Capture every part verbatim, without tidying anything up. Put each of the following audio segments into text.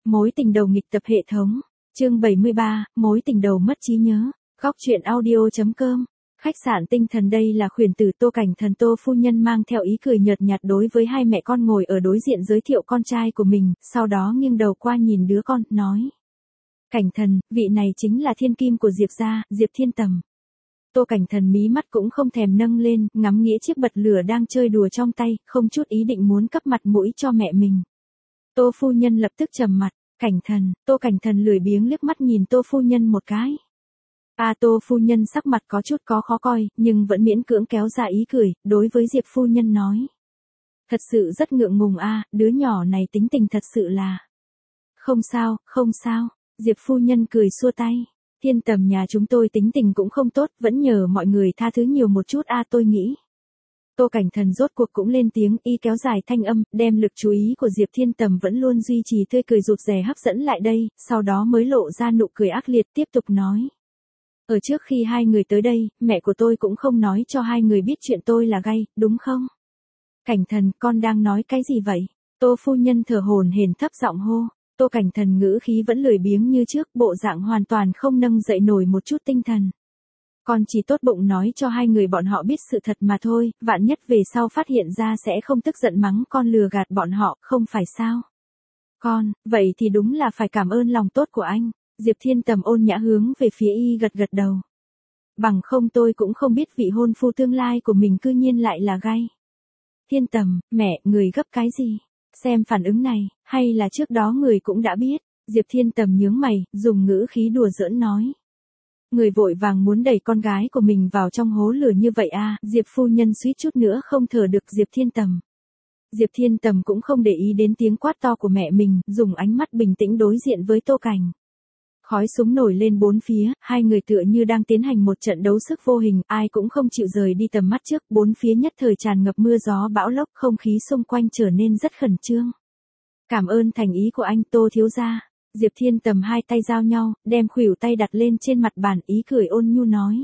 Mối tình đầu nghịch tập hệ thống. Chương bảy mươi ba, mối tình đầu mất trí nhớ. Góc truyện audio.com. Khách sạn Tinh Thần, đây là khuyển tử Tô Cảnh Thần. Tô phu nhân mang theo ý cười nhợt nhạt đối với hai mẹ con ngồi ở đối diện giới thiệu con trai của mình, sau đó nghiêng đầu qua nhìn đứa con, nói. Cảnh Thần, vị này chính là thiên kim của Diệp gia, Diệp Thiên Tầm. Tô Cảnh Thần mí mắt cũng không thèm nâng lên, ngắm nghĩa chiếc bật lửa đang chơi đùa trong tay, không chút ý định muốn cấp mặt mũi cho mẹ mình. Tô phu nhân lập tức trầm mặt. Cảnh Thần, Tô Cảnh Thần lười biếng liếc mắt nhìn Tô phu nhân một cái. À, Tô phu nhân sắc mặt có chút có khó coi, nhưng vẫn miễn cưỡng kéo ra ý cười, đối với Diệp phu nhân nói. Thật sự rất ngượng ngùng a, à, đứa nhỏ này tính tình thật sự là. Không sao, không sao, Diệp phu nhân cười xua tay. Thiên Tầm nhà chúng tôi tính tình cũng không tốt, vẫn nhờ mọi người tha thứ nhiều một chút a à, tôi nghĩ. Tô Cảnh Thần rốt cuộc cũng lên tiếng, y kéo dài thanh âm, đem lực chú ý của Diệp Thiên Tầm vẫn luôn duy trì tươi cười rụt rè hấp dẫn lại đây, sau đó mới lộ ra nụ cười ác liệt, tiếp tục nói. Ở trước khi hai người tới đây, mẹ của tôi cũng không nói cho hai người biết chuyện tôi là gay, đúng không? Cảnh Thần, con đang nói cái gì vậy? Tô phu nhân thở hổn hển thấp giọng hô. Tô Cảnh Thần ngữ khí vẫn lười biếng như trước, bộ dạng hoàn toàn không nâng dậy nổi một chút tinh thần. Con chỉ tốt bụng nói cho hai người bọn họ biết sự thật mà thôi, vạn nhất về sau phát hiện ra sẽ không tức giận mắng con lừa gạt bọn họ, không phải sao? Con, vậy thì đúng là phải cảm ơn lòng tốt của anh. Diệp Thiên Tầm ôn nhã hướng về phía y gật gật đầu. Bằng không tôi cũng không biết vị hôn phu tương lai của mình cư nhiên lại là gay. Thiên Tầm, mẹ, người gấp cái gì? Xem phản ứng này, hay là trước đó người cũng đã biết? Diệp Thiên Tầm nhướng mày, dùng ngữ khí đùa giỡn nói. Người vội vàng muốn đẩy con gái của mình vào trong hố lửa như vậy à, Diệp phu nhân suýt chút nữa không thở được Diệp Thiên Tầm. Diệp Thiên Tầm cũng không để ý đến tiếng quát to của mẹ mình, dùng ánh mắt bình tĩnh đối diện với Tô Cảnh. Khói súng nổi lên bốn phía, hai người tựa như đang tiến hành một trận đấu sức vô hình, ai cũng không chịu rời đi tầm mắt trước, bốn phía nhất thời tràn ngập mưa gió bão lốc, không khí xung quanh trở nên rất khẩn trương. Cảm ơn thành ý của anh Tô thiếu gia. Diệp Thiên Tầm hai tay giao nhau, đem khuỷu tay đặt lên trên mặt bàn, ý cười ôn nhu nói.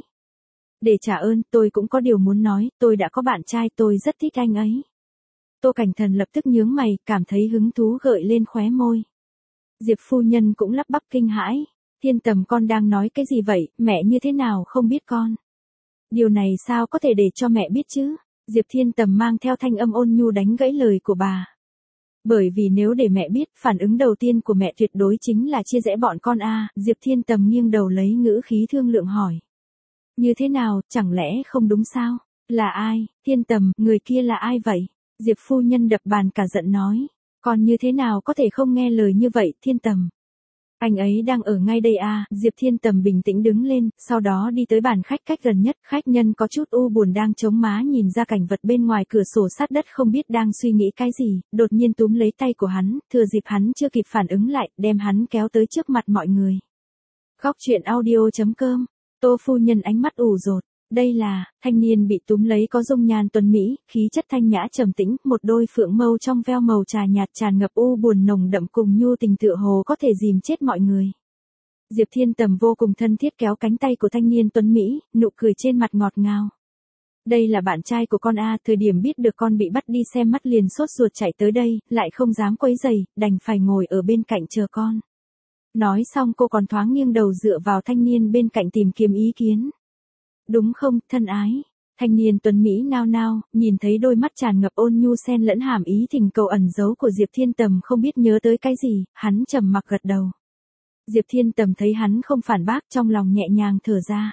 Để trả ơn, tôi cũng có điều muốn nói, tôi đã có bạn trai, tôi rất thích anh ấy. Tô Cảnh Thần lập tức nhướng mày, cảm thấy hứng thú gợi lên khóe môi. Diệp phu nhân cũng lắp bắp kinh hãi. Thiên Tầm, con đang nói cái gì vậy, mẹ như thế nào không biết con? Điều này sao có thể để cho mẹ biết chứ? Diệp Thiên Tầm mang theo thanh âm ôn nhu đánh gãy lời của bà. Bởi vì nếu để mẹ biết, phản ứng đầu tiên của mẹ tuyệt đối chính là chia rẽ bọn con a. À, Diệp Thiên Tầm nghiêng đầu lấy ngữ khí thương lượng hỏi. Như thế nào, chẳng lẽ không đúng sao? Là ai? Thiên Tầm, người kia là ai vậy? Diệp phu nhân đập bàn cả giận nói. Còn như thế nào có thể không nghe lời như vậy, Thiên Tầm? Anh ấy đang ở ngay đây à, Diệp Thiên Tầm bình tĩnh đứng lên, sau đó đi tới bàn khách cách gần nhất, khách nhân có chút u buồn đang chống má nhìn ra cảnh vật bên ngoài cửa sổ sát đất không biết đang suy nghĩ cái gì, đột nhiên túm lấy tay của hắn, thừa dịp hắn chưa kịp phản ứng lại, đem hắn kéo tới trước mặt mọi người. Góc truyện audio.com, Tô phu nhân ánh mắt ủ dột. Đây là, thanh niên bị túm lấy có dung nhan tuấn mỹ, khí chất thanh nhã trầm tĩnh, một đôi phượng mâu trong veo màu trà nhạt tràn ngập u buồn nồng đậm cùng nhu tình tựa hồ có thể dìm chết mọi người. Diệp Thiên Tầm vô cùng thân thiết kéo cánh tay của thanh niên tuấn mỹ, nụ cười trên mặt ngọt ngào. Đây là bạn trai của con a, thời điểm biết được con bị bắt đi xem mắt liền sốt ruột chạy tới đây, lại không dám quấy rầy, đành phải ngồi ở bên cạnh chờ con. Nói xong cô còn thoáng nghiêng đầu dựa vào thanh niên bên cạnh tìm kiếm ý kiến. Đúng không, thân ái? Thanh niên tuấn Mỹ nao nao, nhìn thấy đôi mắt tràn ngập ôn nhu xen lẫn hàm ý thình cầu ẩn giấu của Diệp Thiên Tầm không biết nhớ tới cái gì, hắn trầm mặc gật đầu. Diệp Thiên Tầm thấy hắn không phản bác trong lòng nhẹ nhàng thở ra.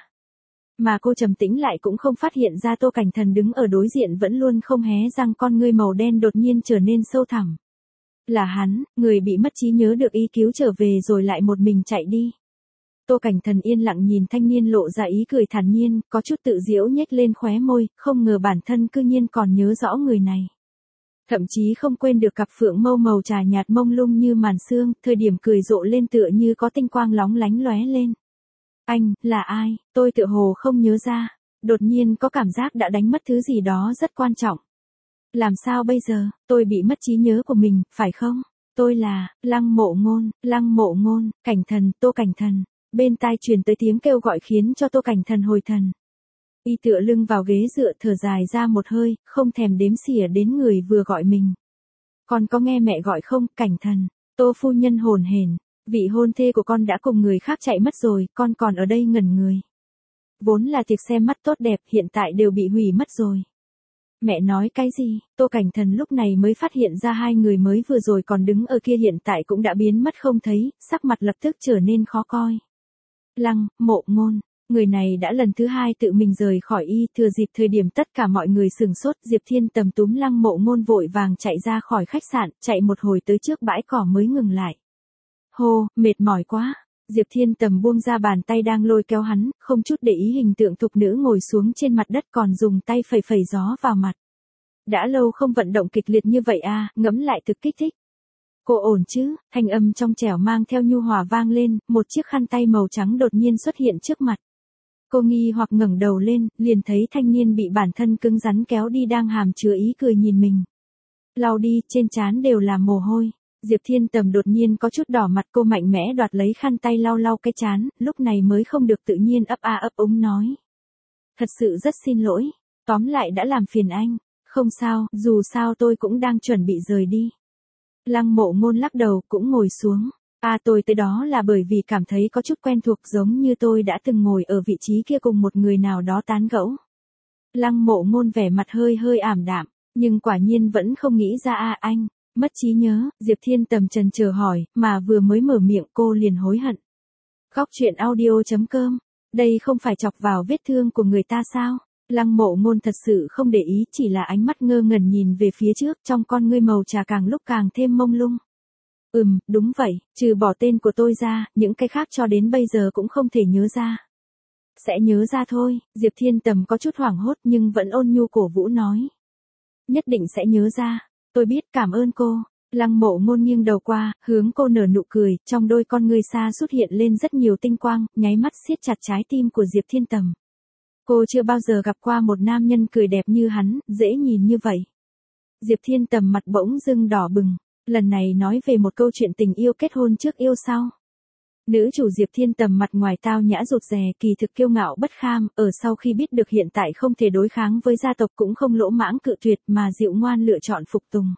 Mà cô trầm tĩnh lại cũng không phát hiện ra Tô Cảnh Thần đứng ở đối diện vẫn luôn không hé răng, con ngươi màu đen đột nhiên trở nên sâu thẳm. Là hắn, người bị mất trí nhớ được y cứu trở về rồi lại một mình chạy đi. Tô Cảnh Thần yên lặng nhìn thanh niên lộ ra ý cười thản nhiên, có chút tự giễu nhếch lên khóe môi, không ngờ bản thân cư nhiên còn nhớ rõ người này. Thậm chí không quên được cặp phượng mâu màu trà nhạt mông lung như màn sương, thời điểm cười rộ lên tựa như có tinh quang lóng lánh lóe lên. Anh, là ai? Tôi tựa hồ không nhớ ra, đột nhiên có cảm giác đã đánh mất thứ gì đó rất quan trọng. Làm sao bây giờ, tôi bị mất trí nhớ của mình, phải không? Tôi là, Lăng Mộ Ngôn, Lăng Mộ Ngôn, Cảnh Thần, Tô Cảnh Thần. Bên tai truyền tới tiếng kêu gọi khiến cho Tô Cảnh Thần hồi thần. Y tựa lưng vào ghế dựa thở dài ra một hơi, không thèm đếm xỉa đến người vừa gọi mình. Con có nghe mẹ gọi không, Cảnh Thần? Tô phu nhân hồn hển, vị hôn thê của con đã cùng người khác chạy mất rồi, con còn ở đây ngẩn người. Vốn là tiệc xem mắt tốt đẹp, hiện tại đều bị hủy mất rồi. Mẹ nói cái gì? Tô Cảnh Thần lúc này mới phát hiện ra hai người mới vừa rồi còn đứng ở kia hiện tại cũng đã biến mất không thấy, sắc mặt lập tức trở nên khó coi. Lăng, Mộ Ngôn, người này đã lần thứ hai tự mình rời khỏi y, thừa dịp thời điểm tất cả mọi người sửng sốt, Diệp Thiên Tầm túm Lăng Mộ Ngôn vội vàng chạy ra khỏi khách sạn, chạy một hồi tới trước bãi cỏ mới ngừng lại. Hô, mệt mỏi quá. Diệp Thiên Tầm buông ra bàn tay đang lôi kéo hắn, không chút để ý hình tượng thục nữ ngồi xuống trên mặt đất còn dùng tay phẩy phẩy gió vào mặt. Đã lâu không vận động kịch liệt như vậy à, ngẫm lại thực kích thích. Cô ổn chứ? Thanh âm trong trẻo mang theo nhu hòa vang lên, một chiếc khăn tay màu trắng đột nhiên xuất hiện trước mặt. Cô nghi hoặc ngẩng đầu lên, liền thấy thanh niên bị bản thân cứng rắn kéo đi đang hàm chứa ý cười nhìn mình. Lau đi, trên trán đều là mồ hôi. Diệp Thiên Tầm đột nhiên có chút đỏ mặt, cô mạnh mẽ đoạt lấy khăn tay lau lau cái trán, lúc này mới không được tự nhiên ấp a ấp úng nói. Thật sự rất xin lỗi, tóm lại đã làm phiền anh, không sao, dù sao tôi cũng đang chuẩn bị rời đi. Lăng Mộ Ngôn lắc đầu cũng ngồi xuống, à tôi tới đó là bởi vì cảm thấy có chút quen thuộc giống như tôi đã từng ngồi ở vị trí kia cùng một người nào đó tán gẫu. Lăng Mộ Ngôn vẻ mặt hơi hơi ảm đạm, nhưng quả nhiên vẫn không nghĩ ra à anh. Mất trí nhớ, Diệp Thiên Tầm trần chờ hỏi, mà vừa mới mở miệng cô liền hối hận. Góc truyện audio chấm com, đây không phải chọc vào vết thương của người ta sao? Lăng Mộ Ngôn thật sự không để ý, chỉ là ánh mắt ngơ ngẩn nhìn về phía trước, trong con ngươi màu trà càng lúc càng thêm mông lung. Ừm, đúng vậy, trừ bỏ tên của tôi ra, những cái khác cho đến bây giờ cũng không thể nhớ ra. Sẽ nhớ ra thôi, Diệp Thiên Tầm có chút hoảng hốt nhưng vẫn ôn nhu cổ vũ nói. Nhất định sẽ nhớ ra. Tôi biết, cảm ơn cô. Lăng Mộ Ngôn nghiêng đầu qua, hướng cô nở nụ cười, trong đôi con ngươi xa xuất hiện lên rất nhiều tinh quang, nháy mắt siết chặt trái tim của Diệp Thiên Tầm. Cô chưa bao giờ gặp qua một nam nhân cười đẹp như hắn, dễ nhìn như vậy. Diệp Thiên Tầm mặt bỗng dưng đỏ bừng, lần này nói về một câu chuyện tình yêu kết hôn trước yêu sau. Nữ chủ Diệp Thiên Tầm mặt ngoài tao nhã rụt rè, kỳ thực kiêu ngạo bất kham, ở sau khi biết được hiện tại không thể đối kháng với gia tộc cũng không lỗ mãng cự tuyệt mà dịu ngoan lựa chọn phục tùng.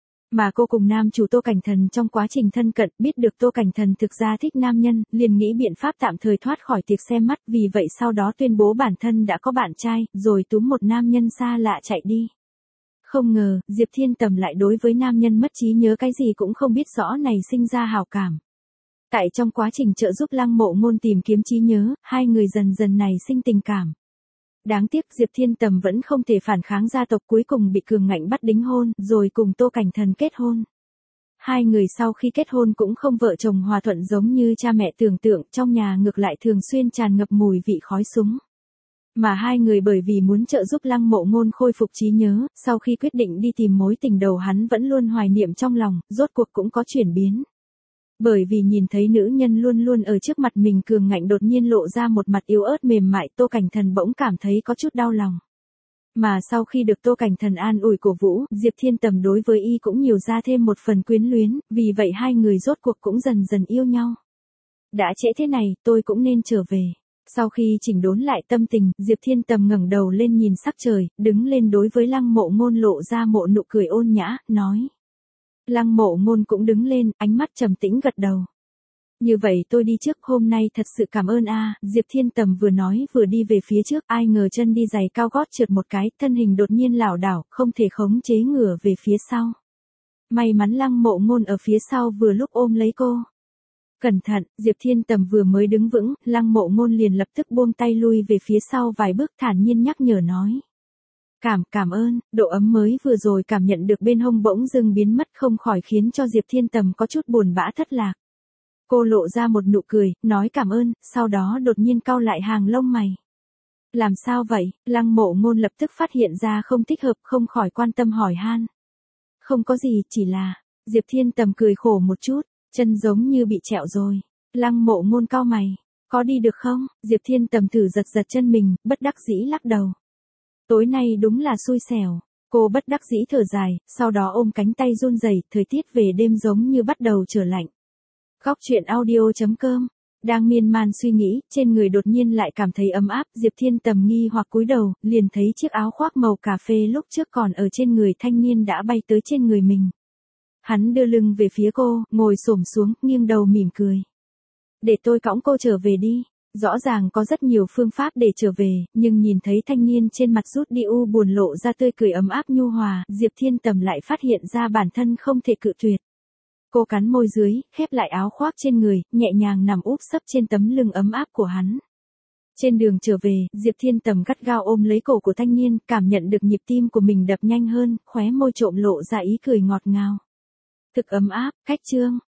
Mà cô cùng nam chủ Tô Cảnh Thần trong quá trình thân cận biết được Tô Cảnh Thần thực ra thích nam nhân, liền nghĩ biện pháp tạm thời thoát khỏi tiệc xem mắt, vì vậy sau đó tuyên bố bản thân đã có bạn trai, rồi túm một nam nhân xa lạ chạy đi. Không ngờ, Diệp Thiên Tầm lại đối với nam nhân mất trí nhớ cái gì cũng không biết rõ này sinh ra hảo cảm. Tại trong quá trình trợ giúp Lăng Mộ Ngôn tìm kiếm trí nhớ, hai người dần dần này sinh tình cảm. Đáng tiếc Diệp Thiên Tầm vẫn không thể phản kháng gia tộc, cuối cùng bị cường ngạnh bắt đính hôn, rồi cùng Tô Cảnh Thần kết hôn. Hai người sau khi kết hôn cũng không vợ chồng hòa thuận giống như cha mẹ tưởng tượng, trong nhà ngược lại thường xuyên tràn ngập mùi vị khói súng. Mà hai người bởi vì muốn trợ giúp Lăng Mộ Ngôn khôi phục trí nhớ, sau khi quyết định đi tìm mối tình đầu hắn vẫn luôn hoài niệm trong lòng, rốt cuộc cũng có chuyển biến. Bởi vì nhìn thấy nữ nhân luôn luôn ở trước mặt mình cường ngạnh đột nhiên lộ ra một mặt yếu ớt mềm mại, Tô Cảnh Thần bỗng cảm thấy có chút đau lòng. Mà sau khi được Tô Cảnh Thần an ủi cổ vũ, Diệp Thiên Tầm đối với y cũng nhiều ra thêm một phần quyến luyến, vì vậy hai người rốt cuộc cũng dần dần yêu nhau. Đã trễ thế này, tôi cũng nên trở về. Sau khi chỉnh đốn lại tâm tình, Diệp Thiên Tầm ngẩng đầu lên nhìn sắc trời, đứng lên đối với Lăng Mộ Ngôn lộ ra một nụ cười ôn nhã, nói. Lăng Mộ Ngôn cũng đứng lên, ánh mắt trầm tĩnh gật đầu. Như vậy tôi đi trước, hôm nay thật sự cảm ơn a. Diệp Thiên Tầm vừa nói vừa đi về phía trước, ai ngờ chân đi giày cao gót trượt một cái, thân hình đột nhiên lảo đảo, không thể khống chế ngửa về phía sau. May mắn Lăng Mộ Ngôn ở phía sau vừa lúc ôm lấy cô. Cẩn thận, Diệp Thiên Tầm vừa mới đứng vững, Lăng Mộ Ngôn liền lập tức buông tay lui về phía sau vài bước, thản nhiên nhắc nhở nói. Cảm, cảm ơn, độ ấm mới vừa rồi cảm nhận được bên hông bỗng dưng biến mất, không khỏi khiến cho Diệp Thiên Tầm có chút buồn bã thất lạc. Cô lộ ra một nụ cười, nói cảm ơn, sau đó đột nhiên cau lại hàng lông mày. Làm sao vậy? Lăng Mộ Ngôn lập tức phát hiện ra không thích hợp, không khỏi quan tâm hỏi han. Không có gì, chỉ là, Diệp Thiên Tầm cười khổ một chút, chân giống như bị trẹo rồi. Lăng Mộ Ngôn cau mày, có đi được không? Diệp Thiên Tầm thử giật giật chân mình, bất đắc dĩ lắc đầu. Tối nay đúng là xui xẻo, cô bất đắc dĩ thở dài, sau đó ôm cánh tay run rẩy, thời tiết về đêm giống như bắt đầu trở lạnh. Góc truyện audio chấm com, đang miên man suy nghĩ, trên người đột nhiên lại cảm thấy ấm áp, Diệp Thiên Tầm nghi hoặc cúi đầu, liền thấy chiếc áo khoác màu cà phê lúc trước còn ở trên người thanh niên đã bay tới trên người mình. Hắn đưa lưng về phía cô, ngồi xổm xuống, nghiêng đầu mỉm cười. Để tôi cõng cô trở về đi. Rõ ràng có rất nhiều phương pháp để trở về, nhưng nhìn thấy thanh niên trên mặt rút đi u buồn lộ ra tươi cười ấm áp nhu hòa, Diệp Thiên Tầm lại phát hiện ra bản thân không thể cự tuyệt. Cô cắn môi dưới, khép lại áo khoác trên người, nhẹ nhàng nằm úp sấp trên tấm lưng ấm áp của hắn. Trên đường trở về, Diệp Thiên Tầm gắt gao ôm lấy cổ của thanh niên, cảm nhận được nhịp tim của mình đập nhanh hơn, khóe môi trộm lộ ra ý cười ngọt ngào. Thực ấm áp, khách trương.